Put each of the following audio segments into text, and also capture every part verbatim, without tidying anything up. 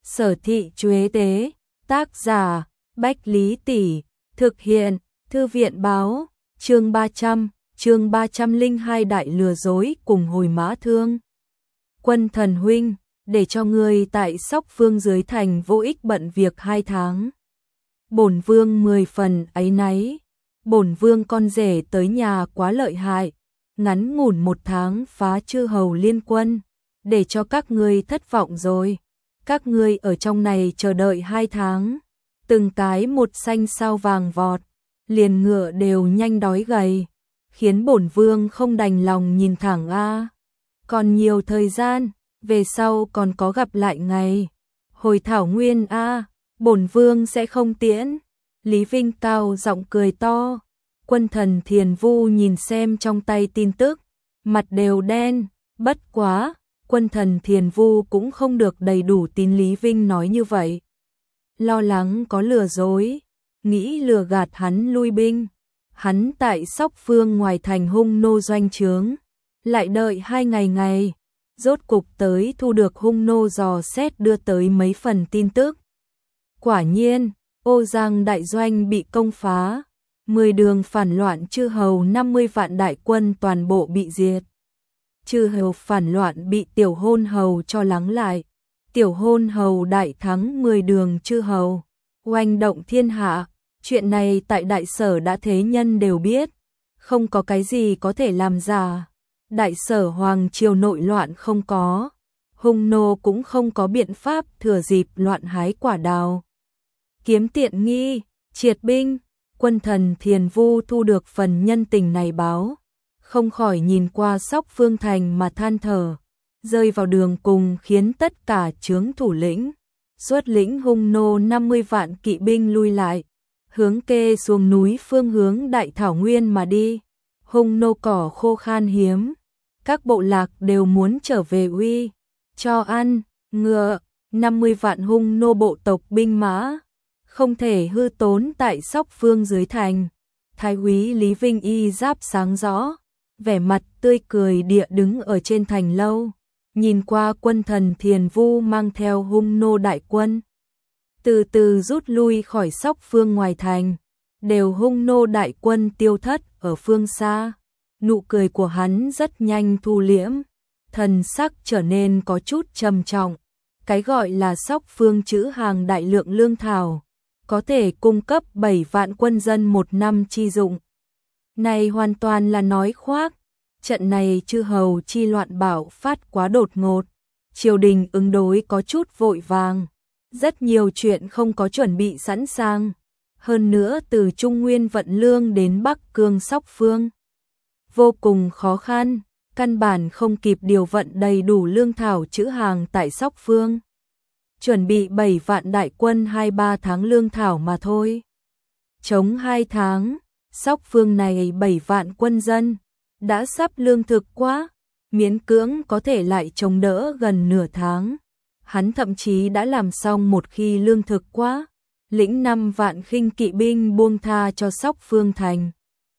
Sở thị Chuế Tế, tác giả, Bách Lý Tỷ, thực hiện, Thư viện báo, chương ba trăm, chương ba trăm lẻ hai đại lừa dối cùng hồi mã thương. Quân thần huynh, để cho ngươi tại Sóc Phương dưới thành vô ích bận việc hai tháng. Bổn vương mười phần áy náy, bổn vương con rể tới nhà quá lợi hại, ngắn ngủn một tháng phá chư hầu liên quân, để cho các ngươi thất vọng rồi. Các ngươi ở trong này chờ đợi hai tháng, từng cái một xanh sao vàng vọt, liền ngựa đều nhanh đói gầy, khiến bổn vương không đành lòng nhìn thẳng a. Còn nhiều thời gian, về sau còn có gặp lại ngày. Hồi thảo nguyên a, bổn vương sẽ không tiễn. Lý Vinh cao giọng cười to. Quân thần Thiền Vu nhìn xem trong tay tin tức, mặt đều đen, bất quá, quân thần Thiền Vu cũng không được đầy đủ tin Lý Vinh nói như vậy. Lo lắng có lừa dối, nghĩ lừa gạt hắn lui binh. Hắn tại Sóc Phương ngoài thành hung nô doanh trướng, lại đợi hai ngày ngày, rốt cục tới thu được hung nô dò xét đưa tới mấy phần tin tức. Quả nhiên, Ô Giang đại doanh bị công phá, mười đường phản loạn chư hầu năm mươi vạn đại quân toàn bộ bị diệt. Chư hầu phản loạn bị tiểu hôn hầu cho lắng lại, tiểu hôn hầu đại thắng mười đường chư hầu, oanh động thiên hạ. Chuyện này tại đại sở đã thế nhân đều biết, không có cái gì có thể làm giả. Đại sở hoàng triều nội loạn không có, hung nô cũng không có biện pháp thừa dịp loạn hái quả đào. Kiếm tiện nghi, triệt binh, quân thần Thiền Vu thu được phần nhân tình này báo, không khỏi nhìn qua Sóc Phương thành mà than thở, rơi vào đường cùng khiến tất cả chướng thủ lĩnh, xuất lĩnh hung nô năm mươi vạn kỵ binh lui lại, hướng kê xuống núi phương hướng Đại Thảo Nguyên mà đi. Hung nô cỏ khô khan hiếm, các bộ lạc đều muốn trở về uy, cho ăn, ngựa, năm mươi vạn hung nô bộ tộc binh mã, không thể hư tốn tại Sóc Phương dưới thành. Thái úy Lý Vinh y giáp sáng rõ, vẻ mặt tươi cười địa đứng ở trên thành lâu, nhìn qua quân thần Thiền Vu mang theo hung nô đại quân, từ từ rút lui khỏi Sóc Phương ngoài thành, đều hung nô đại quân tiêu thất ở phương xa. Nụ cười của hắn rất nhanh thu liễm, thần sắc trở nên có chút trầm trọng. Cái gọi là Sóc Phương trữ hàng đại lượng lương thảo, có thể cung cấp bảy vạn quân dân một năm chi dụng. Này hoàn toàn là nói khoác. Trận này chư hầu chi loạn bạo phát quá đột ngột, triều đình ứng đối có chút vội vàng, rất nhiều chuyện không có chuẩn bị sẵn sàng. Hơn nữa từ Trung Nguyên vận lương đến Bắc Cương Sóc Phương, vô cùng khó khăn, căn bản không kịp điều vận đầy đủ lương thảo trữ hàng tại Sóc Phương. Chuẩn bị bảy vạn đại quân hai ba tháng lương thảo mà thôi. Chống hai tháng, Sóc Phương này bảy vạn quân dân, đã sắp lương thực quá, miễn cưỡng có thể lại chống đỡ gần nửa tháng. Hắn thậm chí đã làm xong một khi lương thực quá, lĩnh năm vạn khinh kỵ binh buông tha cho Sóc Phương thành.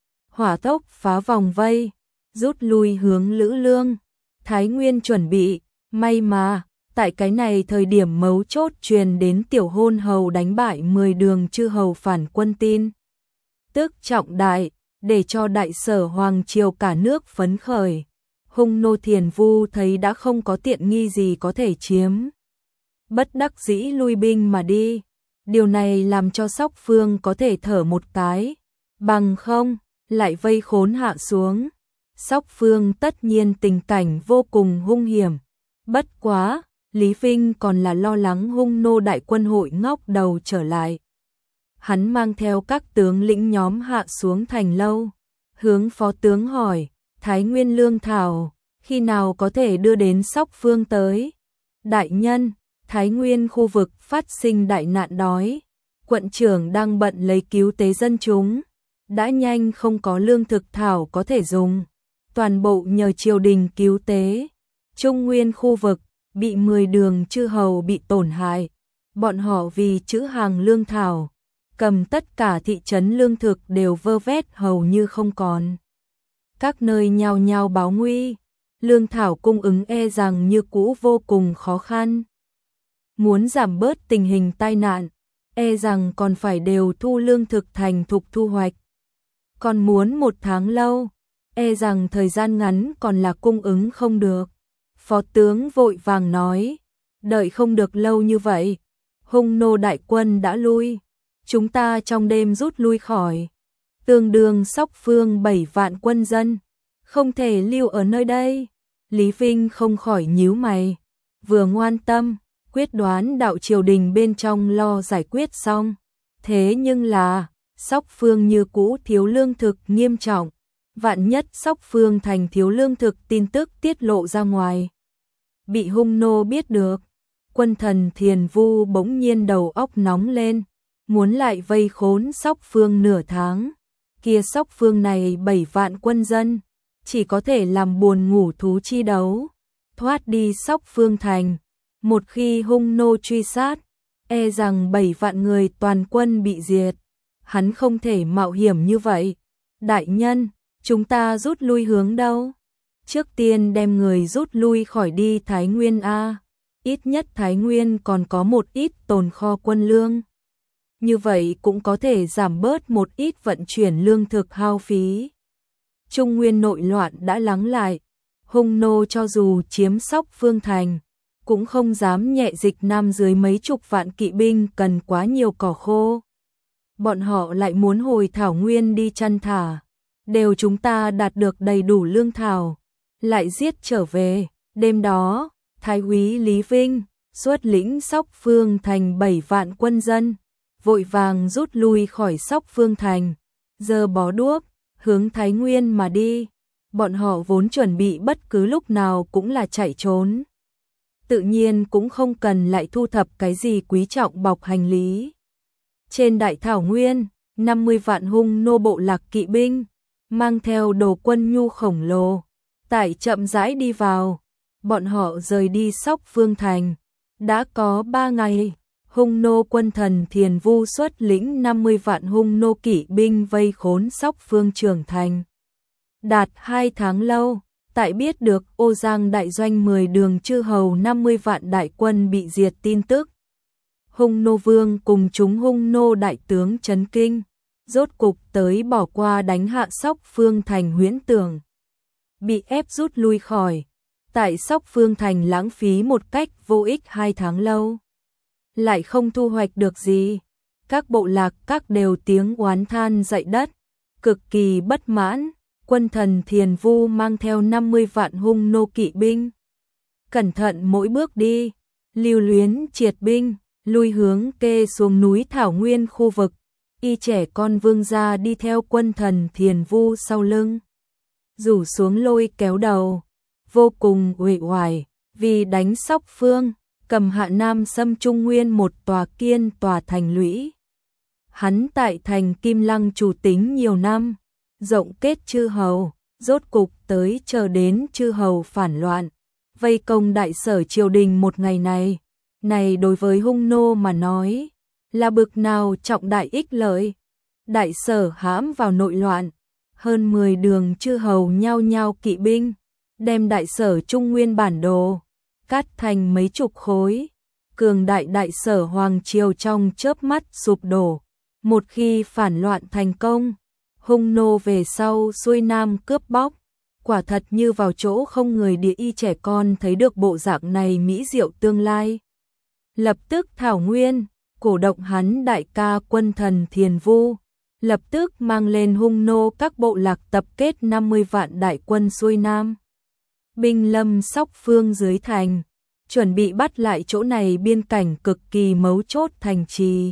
Hỏa tốc phá vòng vây, rút lui hướng Lữ Lương, Thái Nguyên chuẩn bị, may mà, tại cái này thời điểm mấu chốt truyền đến tiểu hôn hầu đánh bại mười đường chư hầu phản quân tin. Tức trọng đại, để cho đại sở hoàng triều cả nước phấn khởi. Hung nô Thiền Vu thấy đã không có tiện nghi gì có thể chiếm, bất đắc dĩ lui binh mà đi. Điều này làm cho Sóc Phương có thể thở một cái, bằng không, lại vây khốn hạ xuống. Sóc Phương tất nhiên tình cảnh vô cùng hung hiểm. Bất quá, Lý Vinh còn là lo lắng hung nô đại quân hội ngóc đầu trở lại. Hắn mang theo các tướng lĩnh nhóm hạ xuống thành lâu, hướng phó tướng hỏi, Thái Nguyên lương thảo, khi nào có thể đưa đến Sóc Phương tới? Đại nhân, Thái Nguyên khu vực phát sinh đại nạn đói, quận trưởng đang bận lấy cứu tế dân chúng, đã nhanh không có lương thực thảo có thể dùng, toàn bộ nhờ triều đình cứu tế. Trung Nguyên khu vực bị mười đường chư hầu bị tổn hại, bọn họ vì trữ hàng lương thảo, cầm tất cả thị trấn lương thực đều vơ vét hầu như không còn. Các nơi nhao nhao báo nguy, lương thảo cung ứng e rằng như cũ vô cùng khó khăn. muốn giảm bớt tình hình tai nạn, e rằng còn phải đều thu lương thực thành thục thu hoạch. Còn muốn một tháng lâu, e rằng thời gian ngắn còn là cung ứng không được. Phó tướng vội vàng nói, đợi không được lâu như vậy, Hung nô đại quân đã lui, chúng ta trong đêm rút lui khỏi, tương đương Sóc Phương bảy vạn quân dân, không thể lưu ở nơi đây. Lý Vinh không khỏi nhíu mày, vừa ngoan tâm, quyết đoán đạo triều đình bên trong lo giải quyết xong, thế nhưng là Sóc Phương như cũ thiếu lương thực nghiêm trọng, vạn nhất Sóc Phương thành thiếu lương thực tin tức tiết lộ ra ngoài, bị Hung nô biết được. Quân thần Thiền Vu bỗng nhiên đầu óc nóng lên, muốn lại vây khốn Sóc Phương nửa tháng. Kia Sóc Phương này bảy vạn quân dân, chỉ có thể làm buồn ngủ thú chi đấu, thoát đi Sóc Phương thành. Một khi Hung nô truy sát, e rằng bảy vạn người toàn quân bị diệt. Hắn không thể mạo hiểm như vậy. Đại nhân, chúng ta rút lui hướng đâu? Trước tiên đem người rút lui khỏi đi Thái Nguyên a. Ít nhất Thái Nguyên còn có một ít tồn kho quân lương. Như vậy cũng có thể giảm bớt một ít vận chuyển lương thực hao phí. Trung Nguyên nội loạn đã lắng lại, Hung nô cho dù chiếm Sóc Phương thành, cũng không dám nhẹ dịch Nam dưới mấy chục vạn kỵ binh cần quá nhiều cỏ khô. Bọn họ lại muốn hồi Thảo Nguyên đi chăn thả, đều chúng ta đạt được đầy đủ lương thảo, lại giết trở về. Đêm đó, Thái úy Lý Vinh xuất lĩnh Sóc Phương thành bảy vạn quân dân, vội vàng rút lui khỏi Sóc Phương thành, giơ bó đuốc, hướng Thái Nguyên mà đi. Bọn họ vốn chuẩn bị bất cứ lúc nào cũng là chạy trốn, tự nhiên cũng không cần lại thu thập cái gì quý trọng bọc hành lý. Trên Đại Thảo Nguyên, năm mươi vạn Hung nô bộ lạc kỵ binh, mang theo đồ quân nhu khổng lồ, tải chậm rãi đi vào. Bọn họ rời đi Sóc Phương thành, đã có ba ngày. Hung nô quân thần Thiền Vu xuất lĩnh năm mươi vạn Hung nô kỵ binh vây khốn Sóc Phương trưởng thành. Đạt hai tháng lâu, tại biết được Ô Giang đại doanh mười đường chư hầu năm mươi vạn đại quân bị diệt tin tức. Hung nô vương cùng chúng Hung nô đại tướng chấn kinh, rốt cục tới bỏ qua đánh hạ Sóc Phương thành huyễn tưởng. Bị ép rút lui khỏi, tại Sóc Phương thành lãng phí một cách vô ích hai tháng lâu, lại không thu hoạch được gì. Các bộ lạc các đều tiếng oán than dậy đất, cực kỳ bất mãn. Quân thần Thiền Vu mang theo năm mươi vạn Hung nô kỵ binh, cẩn thận mỗi bước đi, lưu luyến triệt binh, lui hướng kê xuống núi Thảo Nguyên khu vực. Y trẻ con vương gia đi theo quân thần Thiền Vu sau lưng, rủ xuống lôi kéo đầu, vô cùng uể oải, vì đánh Sóc Phương, cầm hạ Nam xâm Trung Nguyên một tòa kiên tòa thành lũy. Hắn tại thành Kim Lăng chủ tính nhiều năm, rộng kết chư hầu, rốt cục tới chờ đến chư hầu phản loạn, vây công đại sở triều đình một ngày này. Này đối với Hung nô mà nói, là bực nào trọng đại ích lợi. Đại sở hãm vào nội loạn, hơn mười đường chư hầu nhao nhao kỵ binh, đem đại sở Trung Nguyên bản đồ cắt thành mấy chục khối. Cường đại đại sở hoàng triều trong chớp mắt sụp đổ. Một khi phản loạn thành công, Hung nô về sau xuôi nam cướp bóc, quả thật như vào chỗ không người. Địa y trẻ con thấy được bộ dạng này mỹ diệu tương lai, lập tức Thảo Nguyên cổ động hắn đại ca quân thần Thiền Vu, lập tức mang lên Hung nô các bộ lạc tập kết năm mươi vạn đại quân xuôi nam, binh lâm Sóc Phương dưới thành, chuẩn bị bắt lại chỗ này biên cảnh cực kỳ mấu chốt thành trì,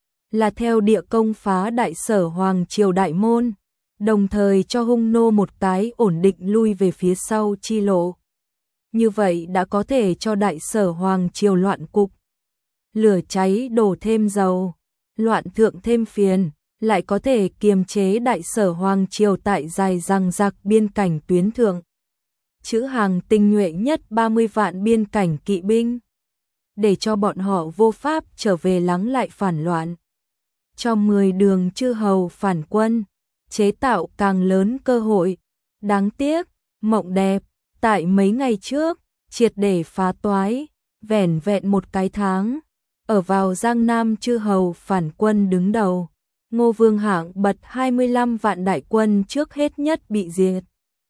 là theo địa công phá đại sở hoàng triều đại môn, đồng thời cho Hung nô một cái ổn định lui về phía sau chi lộ. Như vậy đã có thể cho đại sở hoàng triều loạn cục, lửa cháy đổ thêm dầu, loạn thượng thêm phiền, lại có thể kiềm chế đại sở hoàng triều tại dài dằng dặc biên cảnh tuyến thượng. Chữ hàng tinh nhuệ nhất ba mươi vạn biên cảnh kỵ binh, để cho bọn họ vô pháp trở về lắng lại phản loạn. Cho mười đường chư hầu phản quân, chế tạo càng lớn cơ hội. Đáng tiếc, mộng đẹp, tại mấy ngày trước, triệt để phá toái, vẻn vẹn một cái tháng, ở vào Giang Nam chư hầu phản quân đứng đầu, Ngô Vương hạng bật hai mươi lăm vạn đại quân trước hết nhất bị diệt.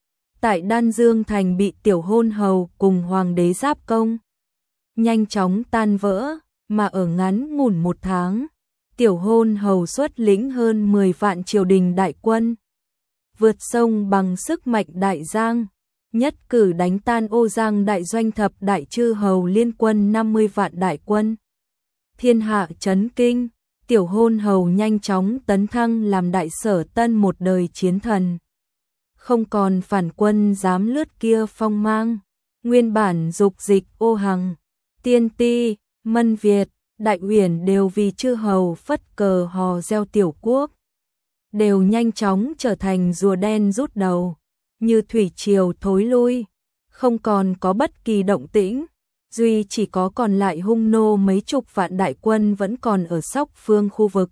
Tại Đan Dương thành bị tiểu hôn hầu cùng hoàng đế giáp công, nhanh chóng tan vỡ, mà ở ngắn ngủn một tháng, tiểu hôn hầu xuất lĩnh hơn mười vạn triều đình đại quân, vượt sông bằng sức mạnh đại giang, nhất cử đánh tan Ô Giang đại doanh thập đại chư hầu liên quân năm mươi vạn đại quân. Thiên hạ chấn kinh, tiểu hôn hầu nhanh chóng tấn thăng làm đại sở tân một đời chiến thần. Không còn phản quân dám lướt kia phong mang, nguyên bản dục dịch Ô Hằng, Tiên Ti, Mân Việt, Đại Uyển đều vì chư hầu phất cờ hò reo tiểu quốc, đều nhanh chóng trở thành rùa đen rút đầu, như thủy triều thối lui, không còn có bất kỳ động tĩnh, duy chỉ có còn lại hung nô mấy chục vạn đại quân vẫn còn ở Sóc Phương khu vực.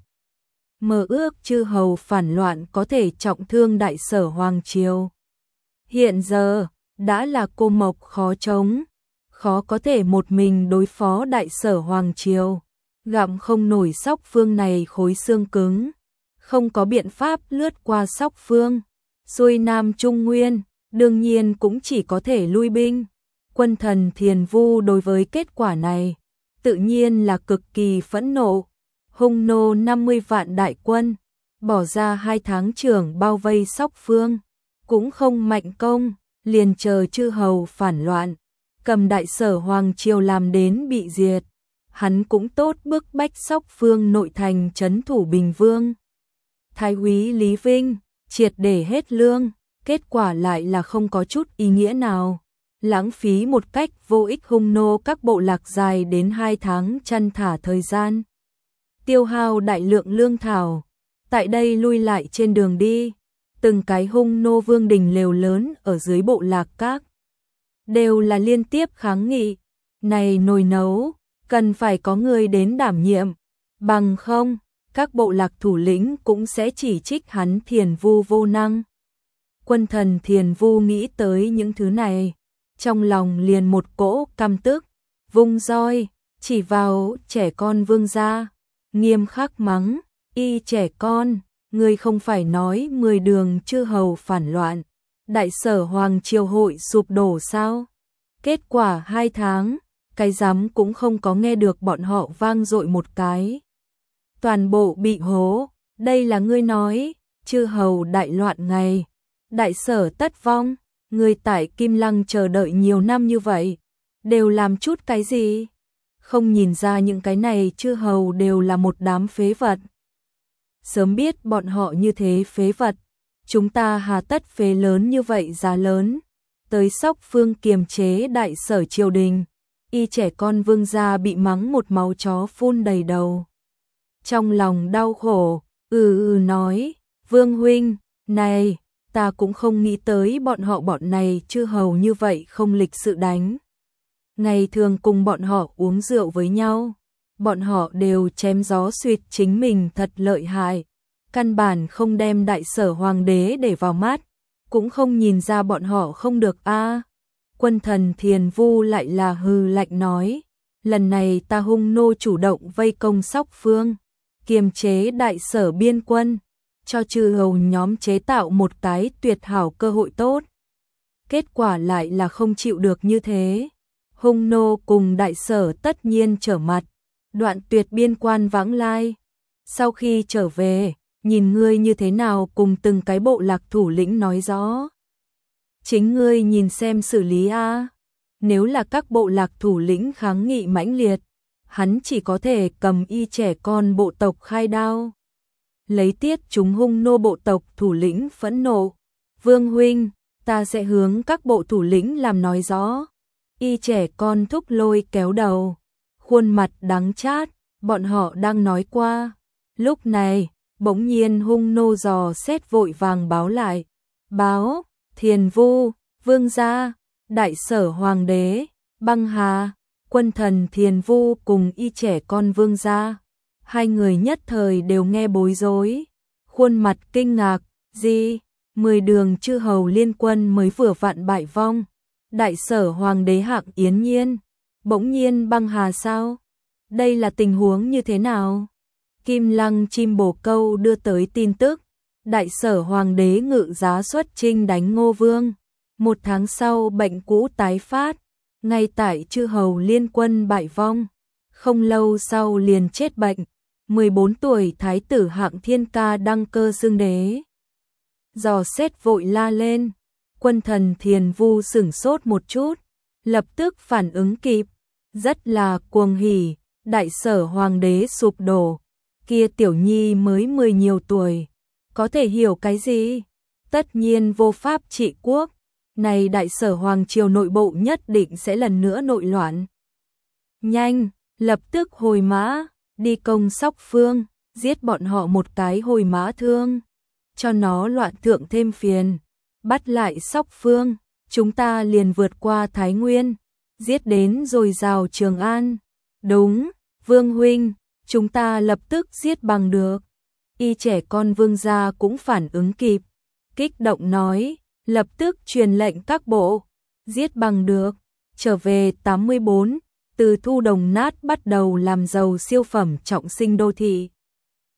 Mơ ước chư hầu phản loạn có thể trọng thương đại sở hoàng triều. Hiện giờ, đã là cô mộc khó chống, khó có thể một mình đối phó đại sở hoàng triều, gặm không nổi Sóc Phương này khối xương cứng, không có biện pháp lướt qua Sóc Phương, xuôi Nam Trung Nguyên, đương nhiên cũng chỉ có thể lui binh. Quân thần Thiền Vu đối với kết quả này, tự nhiên là cực kỳ phẫn nộ. Hung nô năm mươi vạn đại quân, bỏ ra hai tháng trưởng bao vây Sóc Phương, cũng không mạnh công, liền chờ chư hầu phản loạn, cầm đại sở hoàng triều làm đến bị diệt. Hắn cũng tốt bức bách Sóc Phương nội thành trấn thủ Bình Vương. Thái úy Lý Vinh, triệt để hết lương, kết quả lại là không có chút ý nghĩa nào. Lãng phí một cách vô ích hung nô các bộ lạc dài đến hai tháng chăn thả thời gian. Tiêu hao đại lượng lương thảo, tại đây lui lại trên đường đi, từng cái hung nô vương đình lều lớn ở dưới bộ lạc các, đều là liên tiếp kháng nghị, này nồi nấu, cần phải có người đến đảm nhiệm, bằng không, các bộ lạc thủ lĩnh cũng sẽ chỉ trích hắn Thiền Vu vô năng. Quân thần Thiền Vu nghĩ tới những thứ này, trong lòng liền một cỗ căm tức, vung roi, chỉ vào trẻ con vương gia, nghiêm khắc mắng, y trẻ con, ngươi không phải nói mười đường chư hầu phản loạn, đại sở hoàng triều hội sụp đổ sao? Kết quả hai tháng, cái giám cũng không có nghe được bọn họ vang dội một cái. Toàn bộ bị hố, đây là ngươi nói, chư hầu đại loạn ngày, đại sở tất vong, ngươi tại Kim Lăng chờ đợi nhiều năm như vậy, đều làm chút cái gì? Không nhìn ra những cái này chư hầu đều là một đám phế vật. Sớm biết bọn họ như thế phế vật, chúng ta hà tất phế lớn như vậy giá lớn, tới Sóc Phương kiềm chế đại sở triều đình, y trẻ con vương gia bị mắng một máu chó phun đầy đầu. Trong lòng đau khổ, ừ ừ nói, Vương huynh, này, ta cũng không nghĩ tới bọn họ bọn này chư hầu như vậy không lịch sự đánh. Ngày thường cùng bọn họ uống rượu với nhau, bọn họ đều chém gió xuyệt chính mình thật lợi hại, căn bản không đem đại sở hoàng đế để vào mắt, cũng không nhìn ra bọn họ không được a. Quân thần Thiền Vu lại là hừ lạnh nói, lần này ta hung nô chủ động vây công Sóc Phương, kiềm chế đại sở biên quân, cho chư hầu nhóm chế tạo một cái tuyệt hảo cơ hội tốt. Kết quả lại là không chịu được như thế. Hung nô cùng đại sở tất nhiên trở mặt, đoạn tuyệt biên quan vãng lai. Sau khi trở về, nhìn ngươi như thế nào cùng từng cái bộ lạc thủ lĩnh nói rõ. Chính ngươi nhìn xem xử lý a. Nếu là các bộ lạc thủ lĩnh kháng nghị mãnh liệt, hắn chỉ có thể cầm y trẻ con bộ tộc khai đao. Lấy tiết chúng hung nô bộ tộc thủ lĩnh phẫn nộ. Vương huynh, ta sẽ hướng các bộ thủ lĩnh làm nói rõ. Y trẻ con thúc lôi kéo đầu, khuôn mặt đắng chát, bọn họ đang nói qua. Lúc này, bỗng nhiên hung nô dò xét vội vàng báo lại. Báo, Thiền Vu, Vương gia, đại sở hoàng đế, băng hà, quân thần Thiền Vu cùng y trẻ con Vương gia. Hai người nhất thời đều nghe bối rối, khuôn mặt kinh ngạc, gì, mười đường chư hầu liên quân mới vừa vạn bại vong. Đại sở hoàng đế hạng Yến Nhiên, Bỗng nhiên băng hà sao? Đây là tình huống như thế nào? Kim Lăng chim bồ câu đưa tới tin tức, đại sở hoàng đế ngự giá xuất chinh đánh Ngô Vương. Một tháng sau bệnh cũ tái phát, ngay tại chư hầu liên quân bại vong. Không lâu sau liền chết bệnh, mười bốn tuổi thái tử Hạng Thiên Ca đăng cơ xưng đế. Dò xét vội la lên, quân thần Thiền Vu sửng sốt một chút, lập tức phản ứng kịp, rất là cuồng hỉ, đại sở hoàng đế sụp đổ, kia tiểu nhi mới mười nhiều tuổi, có thể hiểu cái gì? Tất nhiên vô pháp trị quốc, này đại sở hoàng triều nội bộ nhất định sẽ lần nữa nội loạn. Nhanh, lập tức hồi mã, đi công Sóc Phương, giết bọn họ một cái hồi mã thương, cho nó loạn thượng thêm phiền, bắt lại Sóc Phương, chúng ta liền vượt qua Thái Nguyên, giết đến rồi rào Trường An. Đúng, Vương huynh, chúng ta lập tức giết bằng được. Y trẻ con Vương gia cũng phản ứng kịp, kích động nói, lập tức truyền lệnh các bộ, giết bằng được, trở về tám mươi bốn, từ Thu Đồng Nát bắt đầu làm giàu siêu phẩm trọng sinh đô thị.